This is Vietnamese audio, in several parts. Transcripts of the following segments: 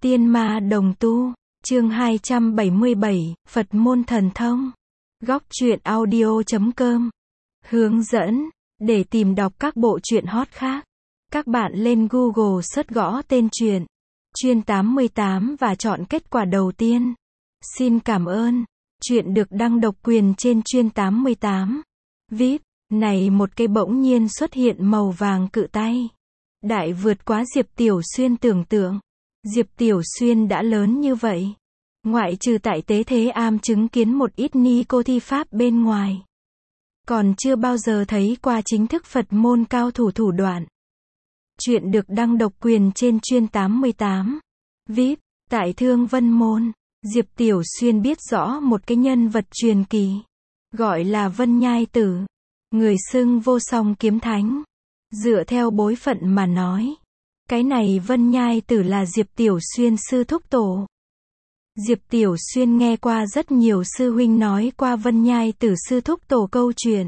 Tiên ma đồng tu, chương 277, Phật môn thần thông. Góc truyện audio.com. Hướng dẫn, để tìm đọc các bộ truyện hot khác. Các bạn lên Google search gõ tên truyện, Chuyên 88 và chọn kết quả đầu tiên. Xin cảm ơn. Truyện được đăng độc quyền trên Chuyên 88. VIP, này một cây bỗng nhiên xuất hiện màu vàng cự tay. Đại vượt quá Diệp Tiểu Xuyên tưởng tượng. Diệp Tiểu Xuyên đã lớn như vậy. Ngoại trừ tại Tế Thế Am chứng kiến một ít ni cô thi pháp bên ngoài. Còn chưa bao giờ thấy qua chính thức Phật môn cao thủ thủ đoạn. Chuyện được đăng độc quyền trên Chuyên 88. VIP, tại Thương Vân Môn, Diệp Tiểu Xuyên biết rõ một cái nhân vật truyền kỳ. Gọi là Vân Nhai Tử. Người xưng vô song kiếm thánh. Dựa theo bối phận mà nói. Cái này Vân Nhai Tử là Diệp Tiểu Xuyên sư thúc tổ. Diệp Tiểu Xuyên nghe qua rất nhiều sư huynh nói qua Vân Nhai Tử sư thúc tổ câu chuyện.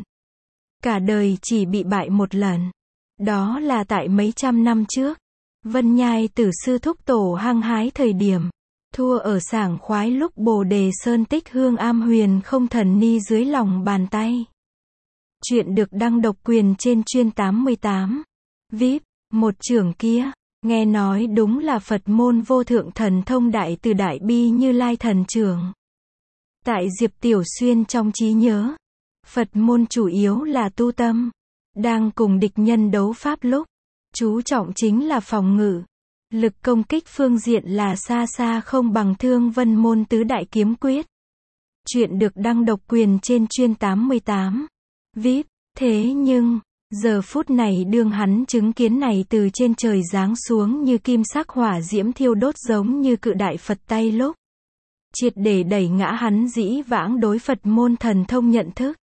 Cả đời chỉ bị bại một lần. Đó là tại mấy trăm năm trước. Vân Nhai Tử sư thúc tổ hăng hái thời điểm. Thua ở sảng khoái lúc Bồ Đề Sơn Tích Hương Am Huyền không thần ni dưới lòng bàn tay. Chuyện được đăng độc quyền trên Chuyên 88. VIP, một trưởng kia, nghe nói đúng là Phật môn vô thượng thần thông đại từ Đại Bi Như Lai thần trưởng. Tại Diệp Tiểu Xuyên trong trí nhớ, Phật môn chủ yếu là tu tâm, đang cùng địch nhân đấu pháp lúc, chú trọng chính là phòng ngự. Lực công kích phương diện là xa xa không bằng Thương Vân Môn tứ đại kiếm quyết. Chuyện được đăng độc quyền trên Chuyên 88. VIP, thế nhưng, giờ phút này đương hắn chứng kiến này từ trên trời giáng xuống như kim sắc hỏa diễm thiêu đốt giống như cự đại Phật tay lúc. Triệt để đẩy ngã hắn dĩ vãng đối Phật môn thần thông nhận thức.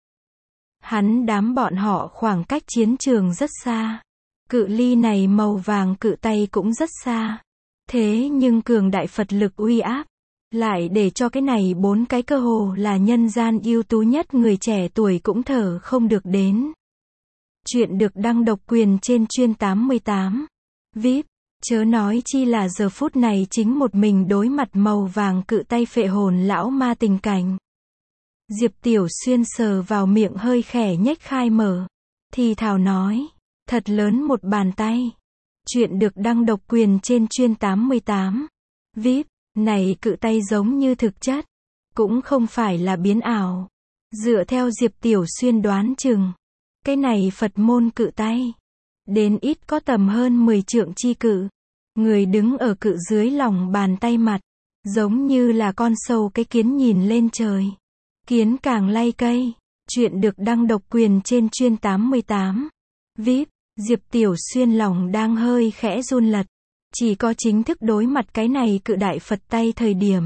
Hắn đám bọn họ khoảng cách chiến trường rất xa. Cự ly này màu vàng cự tay cũng rất xa. Thế nhưng cường đại Phật lực uy áp. Lại để cho cái này bốn cái cơ hồ là nhân gian ưu tú nhất người trẻ tuổi cũng thở không được đến. Chuyện được đăng độc quyền trên Chuyên 88. VIP, chớ nói chi là giờ phút này chính một mình đối mặt màu vàng cự tay phệ hồn lão ma tình cảnh. Diệp Tiểu Xuyên sờ vào miệng hơi khẽ nhếch khai mở. Thì thào nói, thật lớn một bàn tay. Chuyện được đăng độc quyền trên Chuyên 88. VIP, này cự tay giống như thực chất. Cũng không phải là biến ảo. Dựa theo Diệp Tiểu Xuyên đoán chừng. Cái này Phật môn cự tay. Đến ít có tầm hơn 10 trượng chi cự. Người đứng ở cự dưới lòng bàn tay mặt. Giống như là con sâu cái kiến nhìn lên trời. Kiến càng lay cây. Chuyện được đăng độc quyền trên Chuyên 88. VIP, Diệp Tiểu Xuyên lòng đang hơi khẽ run lật. Chỉ có chính thức đối mặt cái này cự đại Phật tay thời điểm.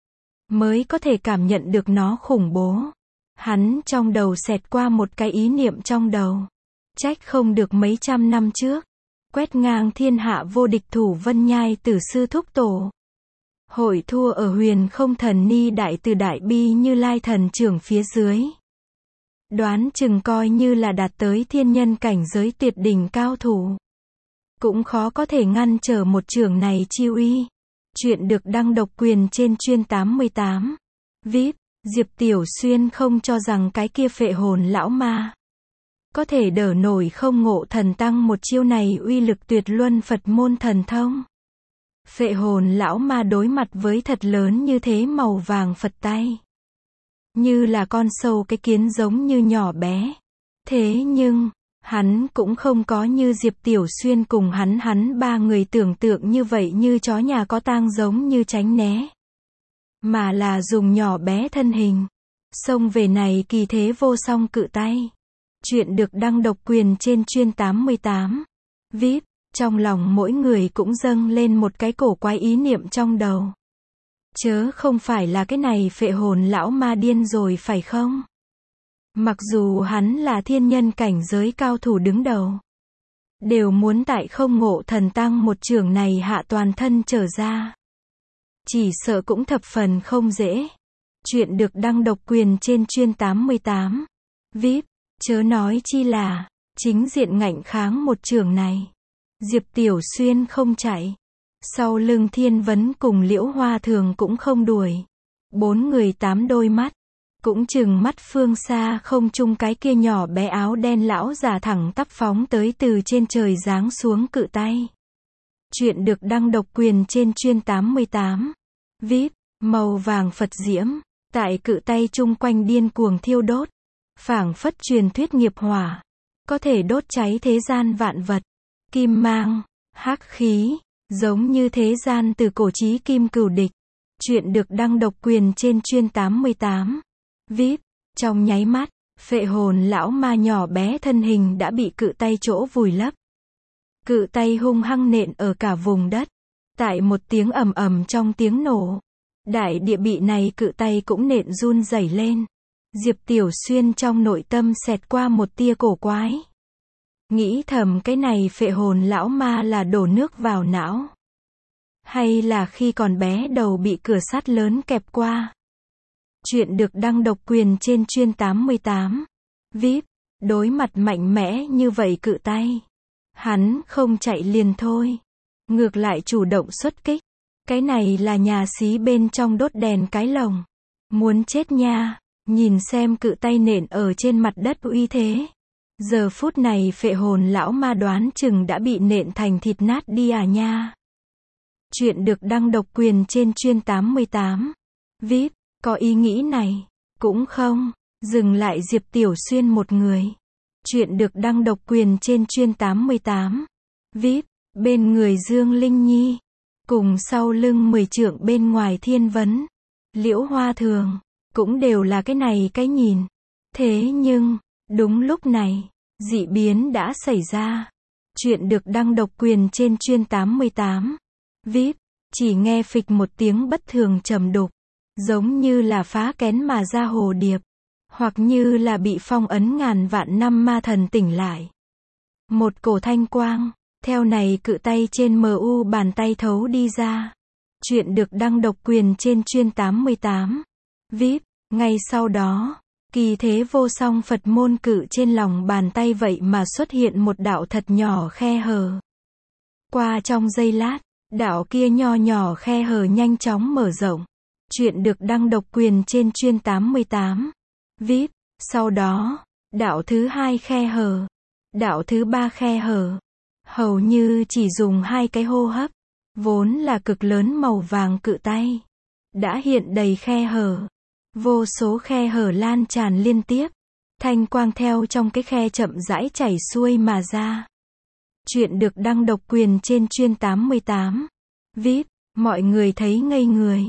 Mới có thể cảm nhận được nó khủng bố. Hắn trong đầu xẹt qua một cái ý niệm trong đầu. Trách không được mấy trăm năm trước. Quét ngang thiên hạ vô địch thủ Vân Nhai Tử sư thúc tổ. Hội thua ở huyền không thần ni đại từ Đại Bi Như Lai thần trưởng phía dưới. Đoán chừng coi như là đạt tới thiên nhân cảnh giới tuyệt đỉnh cao thủ. Cũng khó có thể ngăn trở một trưởng này chi uy. Chuyện được đăng độc quyền trên Chuyên 88. VIP, Diệp Tiểu Xuyên không cho rằng cái kia phệ hồn lão ma có thể đỡ nổi không ngộ thần tăng một chiêu này uy lực tuyệt luân Phật môn thần thông. Phệ hồn lão ma đối mặt với thật lớn như thế màu vàng Phật tay. Như là con sâu cái kiến giống như nhỏ bé. Thế nhưng, hắn cũng không có như Diệp Tiểu Xuyên cùng hắn ba người tưởng tượng như vậy như chó nhà có tang giống như tránh né. Mà là dùng nhỏ bé thân hình. Xông về này kỳ thế vô song cự tay. Chuyện được đăng độc quyền trên Chuyên 88. VIP, trong lòng mỗi người cũng dâng lên một cái cổ quái ý niệm trong đầu. Chớ không phải là cái này phệ hồn lão ma điên rồi phải không? Mặc dù hắn là thiên nhân cảnh giới cao thủ đứng đầu. Đều muốn tại không ngộ thần tăng một trường này hạ toàn thân trở ra. Chỉ sợ cũng thập phần không dễ. Chuyện được đăng độc quyền trên Chuyên 88. VIP, chớ nói chi là, chính diện ngạnh kháng một trường này. Diệp Tiểu Xuyên không chạy. Sau lưng Thiên Vấn cùng Liễu Hoa Thường cũng không đuổi. 4 người 8 đôi mắt. Cũng chừng mắt phương xa không trung cái kia nhỏ bé áo đen lão già thẳng tắp phóng tới từ trên trời giáng xuống cự tay. Chuyện được đăng độc quyền trên chuyên 88. VIP, màu vàng Phật diễm, tại cự tay chung quanh điên cuồng thiêu đốt. Phảng phất truyền thuyết nghiệp hỏa. Có thể đốt cháy thế gian vạn vật. Kim mang, hắc khí, giống như thế gian từ cổ chí kim cửu địch. Chuyện được đăng độc quyền trên chuyên 88. VIP, trong nháy mắt, phệ hồn lão ma nhỏ bé thân hình đã bị cự tay chỗ vùi lấp. Cự tay hung hăng nện ở cả vùng đất. Tại một tiếng ầm ầm trong tiếng nổ, đại địa bị này cự tay cũng nện run rẩy lên. Diệp Tiểu Xuyên trong nội tâm xẹt qua một tia cổ quái. Nghĩ thầm cái này phệ hồn lão ma là đổ nước vào não. Hay là khi còn bé đầu bị cửa sắt lớn kẹp qua. Chuyện được đăng độc quyền trên chuyên 88. VIP, đối mặt mạnh mẽ như vậy cự tay. Hắn không chạy liền thôi. Ngược lại chủ động xuất kích. Cái này là nhà xí bên trong đốt đèn cái lồng. Muốn chết nha, nhìn xem cự tay nện ở trên mặt đất uy thế. Giờ phút này phệ hồn lão ma đoán chừng đã bị nện thành thịt nát đi à nha. Chuyện được đăng độc quyền trên chuyên 88. VIP, có ý nghĩ này, cũng không, dừng lại Diệp Tiểu Xuyên một người. Chuyện được đăng độc quyền trên chuyên 88. VIP, bên người Dương Linh Nhi, cùng sau lưng 10 trượng bên ngoài Thiên Vấn, Liễu Hoa Thường, cũng đều là cái này cái nhìn. Thế nhưng, đúng lúc này, dị biến đã xảy ra. Chuyện được đăng độc quyền trên chuyên 88. VIP, chỉ nghe phịch một tiếng bất thường trầm đục, giống như là phá kén mà ra hồ điệp, hoặc như là bị phong ấn ngàn vạn năm ma thần tỉnh lại. Một cổ thanh quang, theo này cự tay trên MU bàn tay thấu đi ra. Chuyện được đăng độc quyền trên chuyên 88. VIP, ngay sau đó, kỳ thế vô song Phật môn cự trên lòng bàn tay vậy mà xuất hiện một đạo thật nhỏ khe hở. Qua trong giây lát, đạo kia nho nhỏ khe hở nhanh chóng mở rộng. Chuyện được đăng độc quyền trên chuyên 88. VIP, sau đó, đạo thứ 2 khe hở, đạo thứ 3 khe hở. Hầu như chỉ dùng 2 cái hô hấp, vốn là cực lớn màu vàng cự tay, đã hiện đầy khe hở. Vô số khe hở lan tràn liên tiếp, thanh quang theo trong cái khe chậm rãi chảy xuôi mà ra. Chuyện được đăng độc quyền trên chuyên 88. VIP, mọi người thấy ngây người.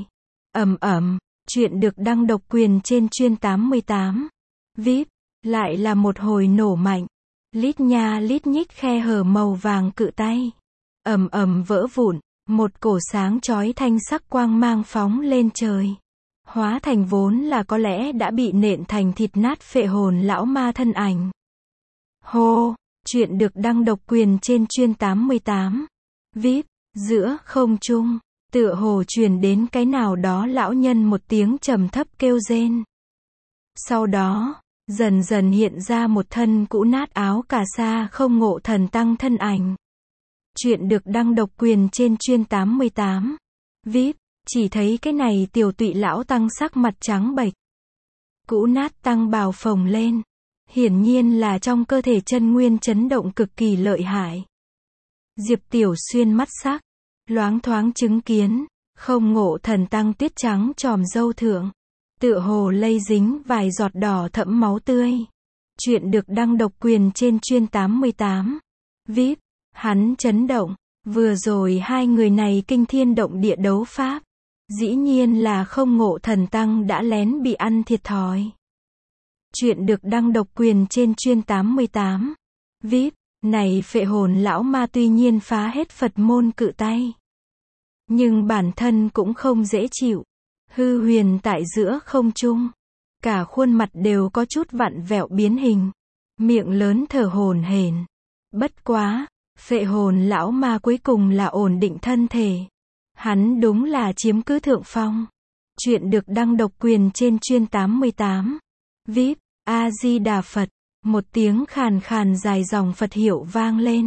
Chuyện được đăng độc quyền trên chuyên 88. VIP, lại là một hồi nổ mạnh. Lít nha lít nhít khe hở màu vàng cự tay. Vỡ vụn, một cổ sáng chói thanh sắc quang mang phóng lên trời. Hóa thành vốn là có lẽ đã bị nện thành thịt nát phệ hồn lão ma thân ảnh. Hô, chuyện được đăng độc quyền trên chuyên 88. VIP, giữa không trung, tựa hồ truyền đến cái nào đó lão nhân một tiếng trầm thấp kêu rên. Sau đó, dần dần hiện ra một thân cũ nát áo cà sa không ngộ thần tăng thân ảnh. Chuyện được đăng độc quyền trên chuyên 88. VIP, chỉ thấy cái này tiểu tụy lão tăng sắc mặt trắng bệch. Cũ nát tăng bào phồng lên. Hiển nhiên là trong cơ thể chân nguyên chấn động cực kỳ lợi hại. Diệp Tiểu Xuyên mắt sắc, loáng thoáng chứng kiến, không ngộ thần tăng tuyết trắng tròm râu thượng. Tựa hồ lây dính vài giọt đỏ thẫm máu tươi. Chuyện được đăng độc quyền trên chuyên 88. VIP, hắn chấn động. Vừa rồi hai người này kinh thiên động địa đấu pháp. Dĩ nhiên là không ngộ thần tăng đã lén bị ăn thiệt thòi. Chuyện được đăng độc quyền trên chuyên 88. VIP, này phệ hồn lão ma tuy nhiên phá hết Phật môn cự tay. Nhưng bản thân cũng không dễ chịu. Hư huyền tại giữa không trung. Cả khuôn mặt đều có chút vặn vẹo biến hình. Miệng lớn thở hổn hển. Bất quá, phệ hồn lão ma cuối cùng là ổn định thân thể. Hắn đúng là chiếm cứ thượng phong. Chuyện được đăng độc quyền trên chuyên 88. VIP, A-di-đà Phật. Một tiếng khàn khàn dài dòng Phật hiệu vang lên.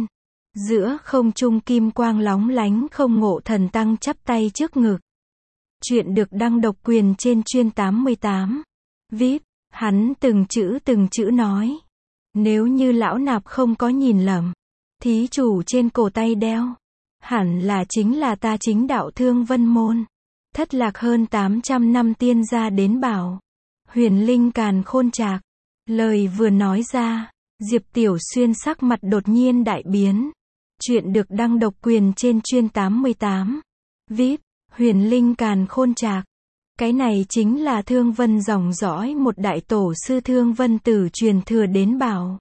Giữa không trung kim quang lóng lánh không ngộ thần tăng chắp tay trước ngực. Chuyện được đăng độc quyền trên chuyên 88. VIP, hắn từng chữ nói. Nếu như lão nạp không có nhìn lầm, thí chủ trên cổ tay đeo, hẳn là chính là ta chính đạo Thương Vân Môn. Thất lạc hơn 800 năm tiên gia đến bảo. Huyền linh càn khôn trạc. Lời vừa nói ra, Diệp Tiểu Xuyên sắc mặt đột nhiên đại biến. Chuyện được đăng độc quyền trên chuyên 88. VIP, huyền linh càn khôn trạc. Cái này chính là Thương Vân dòng dõi một đại tổ sư Thương Vân Tử truyền thừa đến bảo.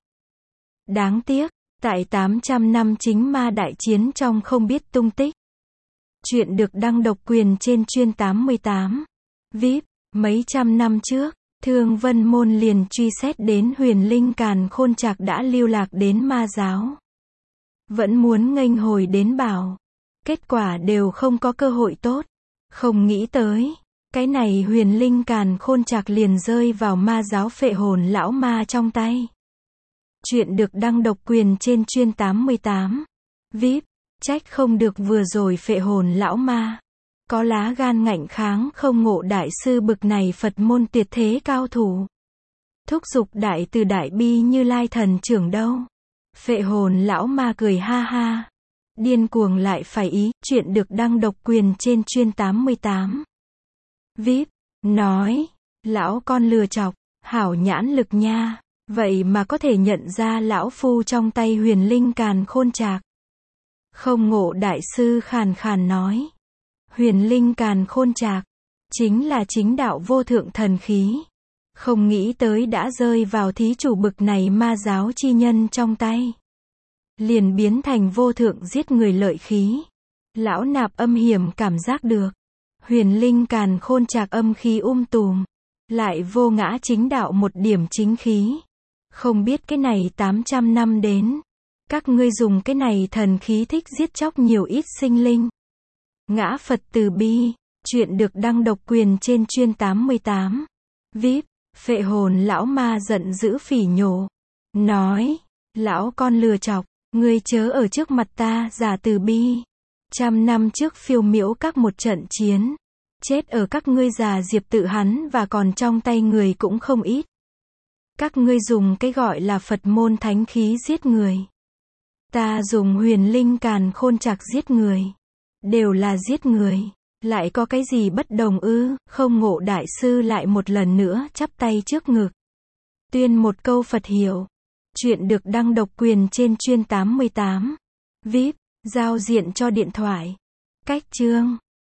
Đáng tiếc, tại 800 năm chính ma đại chiến trong không biết tung tích. Chuyện được đăng độc quyền trên chuyên 88. VIP, mấy trăm năm trước, Thương Vân Môn liền truy xét đến huyền linh càn khôn trạc đã lưu lạc đến ma giáo. Vẫn muốn nghênh hồi đến bảo. Kết quả đều không có cơ hội tốt. Không nghĩ tới, cái này huyền linh càn khôn trạc liền rơi vào ma giáo phệ hồn lão ma trong tay. Chuyện được đăng độc quyền trên chuyên 88. VIP, trách không được vừa rồi phệ hồn lão ma có lá gan ngạnh kháng không ngộ đại sư bực này Phật môn tuyệt thế cao thủ. Thúc giục đại từ đại bi Như Lai thần trưởng đâu. Phệ hồn lão ma cười ha ha. Điên cuồng lại phải ý. Chuyện được đăng độc quyền trên chuyên 88. VIP, nói, lão con lừa chọc, hảo nhãn lực nha. Vậy mà có thể nhận ra lão phu trong tay huyền linh càn khôn trạc. Không ngộ đại sư khàn khàn nói. Huyền linh càn khôn trạc, chính là chính đạo vô thượng thần khí. Không nghĩ tới đã rơi vào thí chủ bực này ma giáo chi nhân trong tay. Liền biến thành vô thượng giết người lợi khí. Lão nạp âm hiểm cảm giác được. Huyền linh càn khôn trạc âm khí tùm. Lại vô ngã chính đạo một điểm chính khí. Không biết cái này 800 năm đến. Các ngươi dùng cái này thần khí thích giết chóc nhiều ít sinh linh. Ngã Phật từ bi. Chuyện được đăng độc quyền trên chuyên 88. VIP, phệ hồn lão ma giận dữ phỉ nhổ. Nói, lão con lừa chọc, ngươi chớ ở trước mặt ta giả từ bi. 100 năm trước phiêu miễu các một trận chiến. Chết ở các ngươi già Diệp tự hắn và còn trong tay người cũng không ít. Các ngươi dùng cái gọi là Phật môn thánh khí giết người. Ta dùng huyền linh càn khôn trạc giết người. Đều là giết người. Lại có cái gì bất đồng ư? Không ngộ đại sư lại một lần nữa chắp tay trước ngực. Tuyên một câu Phật hiệu. Chuyện được đăng độc quyền trên chuyên 88. VIP, giao diện cho điện thoại. Cách chương.